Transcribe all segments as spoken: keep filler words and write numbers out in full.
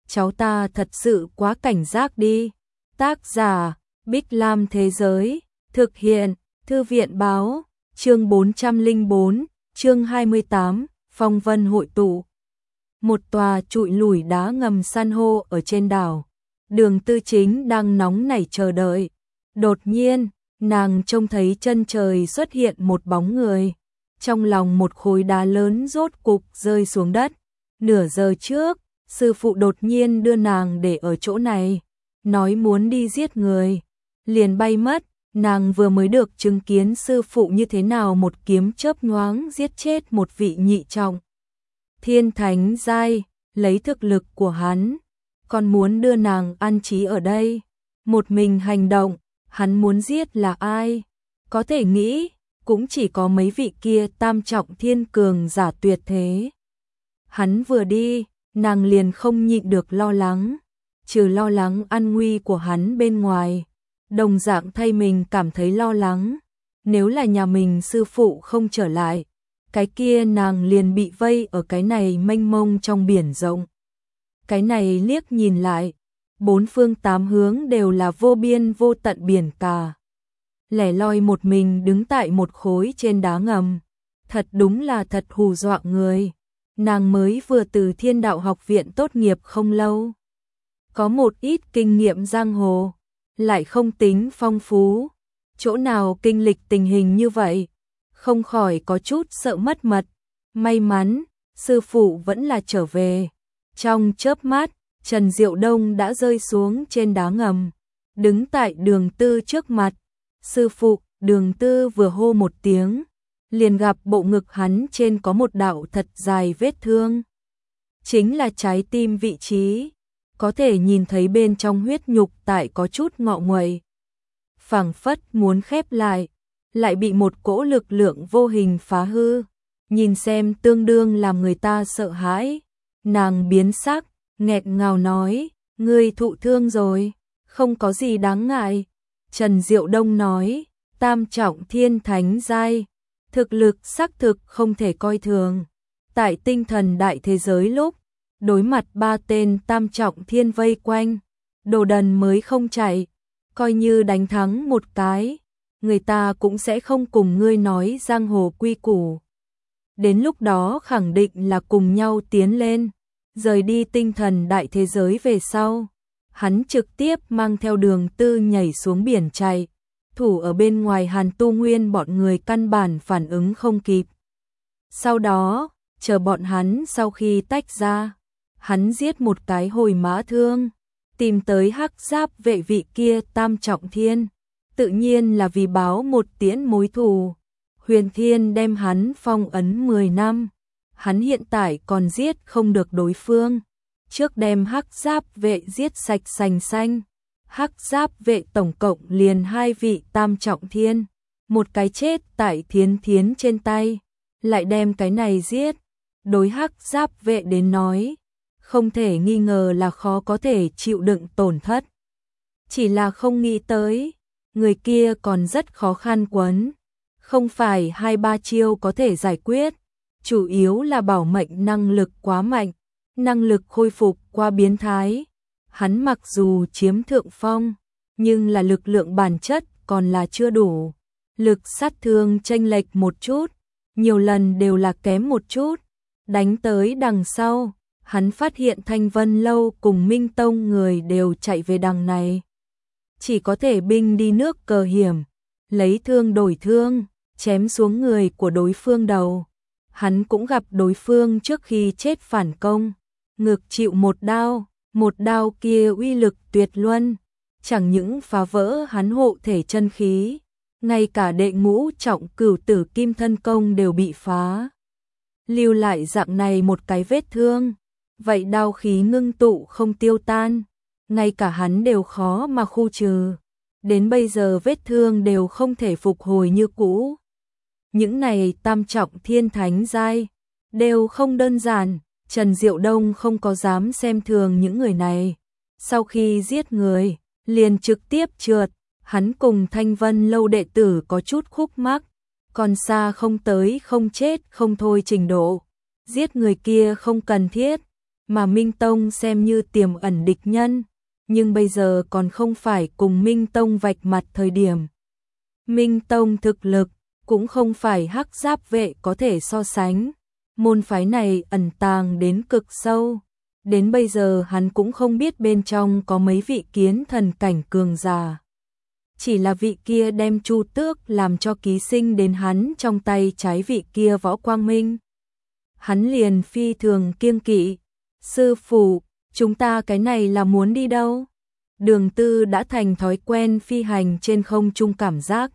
cháu ta thật sự quá cảnh giác đi. Tác giả, Bích Lam Thế Giới, thực hiện, Thư viện Báo, chương bốn trăm lẻ bốn, chương hai mươi tám, phong vân hội tụ. Một tòa trụi lủi đá ngầm san hô ở trên đảo. Đường Tư Chính đang nóng nảy chờ đợi. Đột nhiên, nàng trông thấy chân trời xuất hiện một bóng người. Trong lòng một khối đá lớn rốt cục rơi xuống đất. Nửa giờ trước, sư phụ đột nhiên đưa nàng để ở chỗ này, nói muốn đi giết người, liền bay mất. Nàng vừa mới được chứng kiến sư phụ như thế nào một kiếm chớp nhoáng giết chết một vị nhị trọng thiên thánh giai, lấy thực lực của hắn, còn muốn đưa nàng an trí ở đây, một mình hành động. Hắn muốn giết là ai? Có thể nghĩ, cũng chỉ có mấy vị kia tam trọng thiên cường giả tuyệt thế. Hắn vừa đi, nàng liền không nhịn được lo lắng, trừ lo lắng an nguy của hắn bên ngoài, đồng dạng thay mình cảm thấy lo lắng. Nếu là nhà mình sư phụ không trở lại, cái kia nàng liền bị vây ở cái này mênh mông trong biển rộng. Cái này liếc nhìn lại, bốn phương tám hướng đều là vô biên vô tận biển cả. Lẻ loi một mình đứng tại một khối trên đá ngầm, thật đúng là thật hù dọa người. Nàng mới vừa từ Thiên Đạo học viện tốt nghiệp không lâu, có một ít kinh nghiệm giang hồ, lại không tính phong phú, chỗ nào kinh lịch tình hình như vậy, không khỏi có chút sợ mất mật. May mắn, sư phụ vẫn là trở về. Trong chớp mắt, Trần Diệu Đông đã rơi xuống trên đá ngầm, đứng tại Đường Tư trước mặt. Sư phụ, Đường Tư vừa hô một tiếng, liền gặp bộ ngực hắn trên có một đạo thật dài vết thương. Chính là trái tim vị trí, có thể nhìn thấy bên trong huyết nhục tại có chút ngọ nguậy, phảng phất muốn khép lại, lại bị một cỗ lực lượng vô hình phá hư. Nhìn xem tương đương làm người ta sợ hãi. Nàng biến sắc, nghẹn ngào nói, ngươi thụ thương rồi, không có gì đáng ngại. Trần Diệu Đông nói, tam trọng thiên thánh giai, thực lực xác thực không thể coi thường. Tại tinh thần đại thế giới lúc, đối mặt ba tên tam trọng thiên vây quanh, đồ đần mới không chạy, coi như đánh thắng một cái, người ta cũng sẽ không cùng ngươi nói giang hồ quy củ. Đến lúc đó khẳng định là cùng nhau tiến lên. Rời đi tinh thần đại thế giới về sau, hắn trực tiếp mang theo Đường Tư nhảy xuống biển chạy. Thủ ở bên ngoài Hàn Tu Nguyên bọn người căn bản phản ứng không kịp. Sau đó, chờ bọn hắn sau khi tách ra, hắn giết một cái hồi mã thương, tìm tới Hắc Giáp vệ vị kia tam trọng thiên, tự nhiên là vì báo một tiễn mối thù. Huyền Thiên đem hắn phong ấn mười năm, hắn hiện tại còn giết không được đối phương, trước đem Hắc Giáp vệ giết sạch sành xanh. Hắc Giáp vệ tổng cộng liền hai vị tam trọng thiên, một cái chết tại Thiến Thiến trên tay, lại đem cái này giết. Đối Hắc Giáp vệ đến nói, không thể nghi ngờ là khó có thể chịu đựng tổn thất. Chỉ là không nghĩ tới, người kia còn rất khó khăn quấn, không phải hai ba chiêu có thể giải quyết, chủ yếu là bảo mệnh năng lực quá mạnh, năng lực khôi phục quá biến thái. Hắn mặc dù chiếm thượng phong, nhưng là lực lượng bản chất còn là chưa đủ, lực sát thương chênh lệch một chút, nhiều lần đều là kém một chút. Đánh tới đằng sau, hắn phát hiện Thanh Vân Lâu cùng Minh Tông người đều chạy về đằng này, chỉ có thể binh đi nước cờ hiểm, lấy thương đổi thương, chém xuống người của đối phương đầu. Hắn cũng gặp đối phương trước khi chết phản công, ngực chịu một đao, một đao kia uy lực tuyệt luân, chẳng những phá vỡ hắn hộ thể chân khí, ngay cả đệ ngũ trọng cửu tử kim thân công đều bị phá. Lưu lại dạng này một cái vết thương, vậy đao khí ngưng tụ không tiêu tan, ngay cả hắn đều khó mà khu trừ. Đến bây giờ vết thương đều không thể phục hồi như cũ. Những này tam trọng thiên thánh giai đều không đơn giản. Trần Diệu Đông không có dám xem thường những người này. Sau khi giết người, liền trực tiếp trượt. Hắn cùng Thanh Vân Lâu đệ tử có chút khúc mắc, còn xa không tới không chết không thôi trình độ. Giết người kia không cần thiết, mà Minh Tông xem như tiềm ẩn địch nhân, nhưng bây giờ còn không phải cùng Minh Tông vạch mặt thời điểm. Minh Tông thực lực cũng không phải Hắc Giáp vệ có thể so sánh, môn phái này ẩn tàng đến cực sâu, đến bây giờ hắn cũng không biết bên trong có mấy vị kiến thần cảnh cường giả. Chỉ là vị kia đem Chu Tước làm cho ký sinh đến hắn trong tay trái vị kia Võ Quang Minh. Hắn liền phi thường kiêng kỵ, sư phụ, chúng ta cái này là muốn đi đâu? Đường Tư đã thành thói quen phi hành trên không trung cảm giác.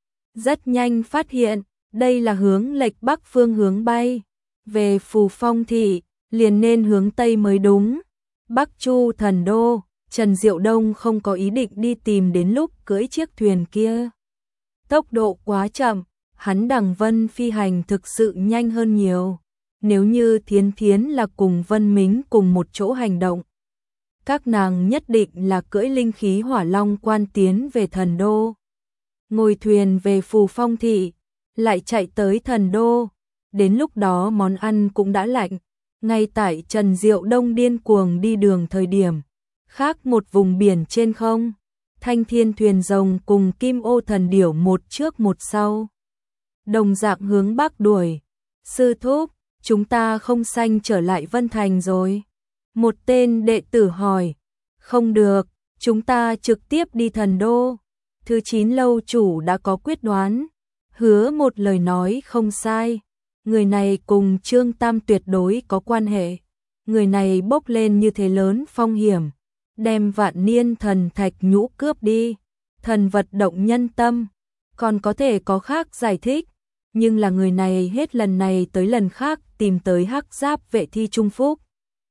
Rất nhanh phát hiện, đây là hướng lệch bắc phương hướng bay. Về Phù Phong thị, liền nên hướng Tây mới đúng. Bắc Chu thần đô, Trần Diệu Đông không có ý định đi tìm đến lúc cưỡi chiếc thuyền kia. Tốc độ quá chậm, hắn Đằng Vân phi hành thực sự nhanh hơn nhiều. Nếu như Thiến Thiến là cùng Vân Mính cùng một chỗ hành động, các nàng nhất định là cưỡi linh khí hỏa long quan tiến về thần đô. Ngồi thuyền về Phù Phong thị, lại chạy tới thần đô. Đến lúc đó món ăn cũng đã lạnh. Ngay tại Trần Diệu Đông điên cuồng đi đường thời điểm, khác một vùng biển trên không, Thanh Thiên thuyền rồng cùng Kim Ô thần điểu một trước một sau, đồng dạng hướng bắc đuổi. Sư thúc, chúng ta không sanh trở lại Vân Thành rồi. Một tên đệ tử hỏi. Không được, chúng ta trực tiếp đi thần đô. Thứ chín lâu chủ đã có quyết đoán, hứa một lời nói không sai. Người này cùng Trương Tam tuyệt đối có quan hệ. Người này bốc lên như thế lớn phong hiểm, đem vạn niên thần thạch nhũ cướp đi. Thần vật động nhân tâm, còn có thể có khác giải thích. Nhưng là người này hết lần này tới lần khác tìm tới Hắc Giáp vệ Thi Trung Phúc,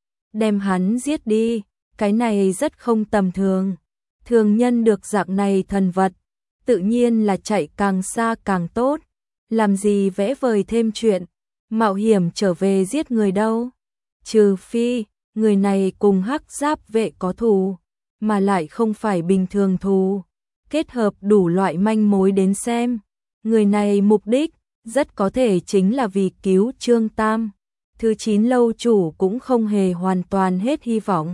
đem hắn giết đi, cái này rất không tầm thường. Thường nhân được dạng này thần vật, tự nhiên là chạy càng xa càng tốt, làm gì vẽ vời thêm chuyện, mạo hiểm trở về giết người đâu. Trừ phi, người này cùng Hắc Giáp vệ có thù, mà lại không phải bình thường thù, kết hợp đủ loại manh mối đến xem. Người này mục đích rất có thể chính là vì cứu Trương Tam. Thứ chín lâu chủ cũng không hề hoàn toàn hết hy vọng,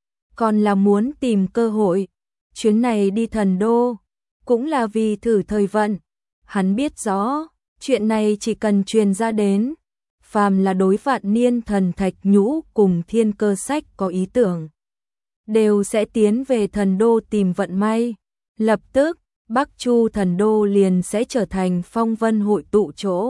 còn là muốn tìm cơ hội. Chuyến này đi thần đô cũng là vì thử thời vận. Hắn biết rõ, chuyện này chỉ cần truyền ra đến, phàm là đối vạn niên thần thạch nhũ cùng thiên cơ sách có ý tưởng, đều sẽ tiến về thần đô tìm vận may. Lập tức, Bắc Chu thần đô liền sẽ trở thành phong vân hội tụ chỗ.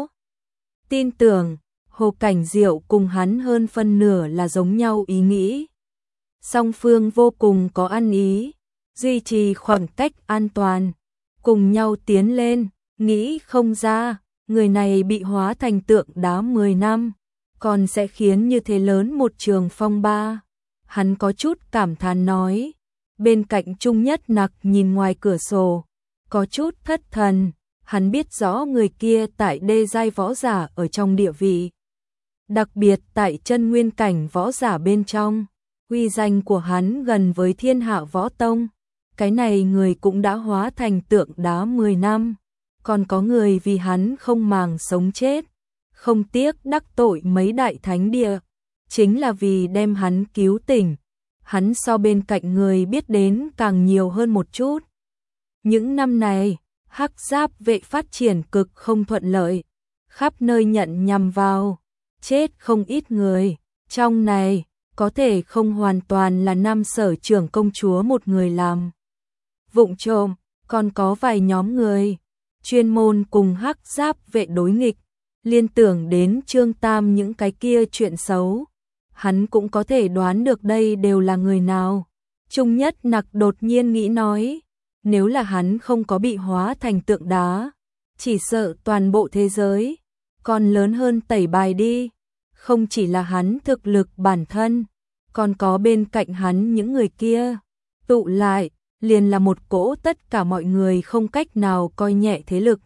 Tin tưởng, Hồ Cảnh Diệu cùng hắn hơn phân nửa là giống nhau ý nghĩ. Song phương vô cùng có ăn ý, duy trì khoảng cách an toàn, cùng nhau tiến lên. Nghĩ không ra, người này bị hóa thành tượng đá mười năm, còn sẽ khiến như thế lớn một trường phong ba. Hắn có chút cảm thán nói. Bên cạnh Trung Nhất Nặc nhìn ngoài cửa sổ, có chút thất thần. Hắn biết rõ người kia tại đê giai võ giả ở trong địa vị, đặc biệt tại chân nguyên cảnh võ giả bên trong, uy danh của hắn gần với thiên hạ võ tông. Cái này người cũng đã hóa thành tượng đá mười năm, còn có người vì hắn không màng sống chết, không tiếc đắc tội mấy đại thánh địa, chính là vì đem hắn cứu tỉnh. Hắn so bên cạnh người biết đến càng nhiều hơn một chút. Những năm này, Hắc Giáp vệ phát triển cực không thuận lợi, khắp nơi nhận nhằm vào, chết không ít người. Trong này, có thể không hoàn toàn là Nam Sở trưởng công chúa một người làm vụng trộm, còn có vài nhóm người chuyên môn cùng Hắc Giáp vệ đối nghịch, liên tưởng đến Trương Tam những cái kia chuyện xấu. Hắn cũng có thể đoán được đây đều là người nào. Trung Nhất Nặc đột nhiên nghĩ nói, nếu là hắn không có bị hóa thành tượng đá, chỉ sợ toàn bộ thế giới còn lớn hơn tẩy bài đi. Không chỉ là hắn thực lực bản thân, còn có bên cạnh hắn những người kia, tụ lại, liền là một cỗ tất cả mọi người không cách nào coi nhẹ thế lực.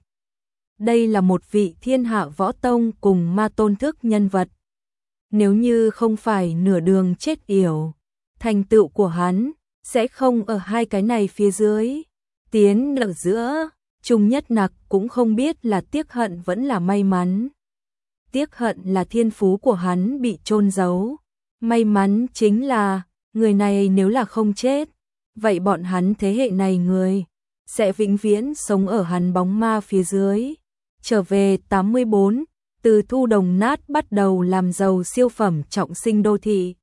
Đây là một vị thiên hạ võ tông cùng ma tôn thức nhân vật. Nếu như không phải nửa đường chết yểu, thành tựu của hắn sẽ không ở hai cái này phía dưới. Tiến ở giữa, Trung Nhất Nặc cũng không biết là tiếc hận vẫn là may mắn. Tiếc hận là thiên phú của hắn bị chôn giấu, May mắn chính là, người này nếu là không chết, vậy bọn hắn thế hệ này người sẽ vĩnh viễn sống ở hắn bóng ma phía dưới. Trở về tám mươi bốn, từ thu đồng nát bắt đầu làm giàu siêu phẩm trọng sinh đô thị.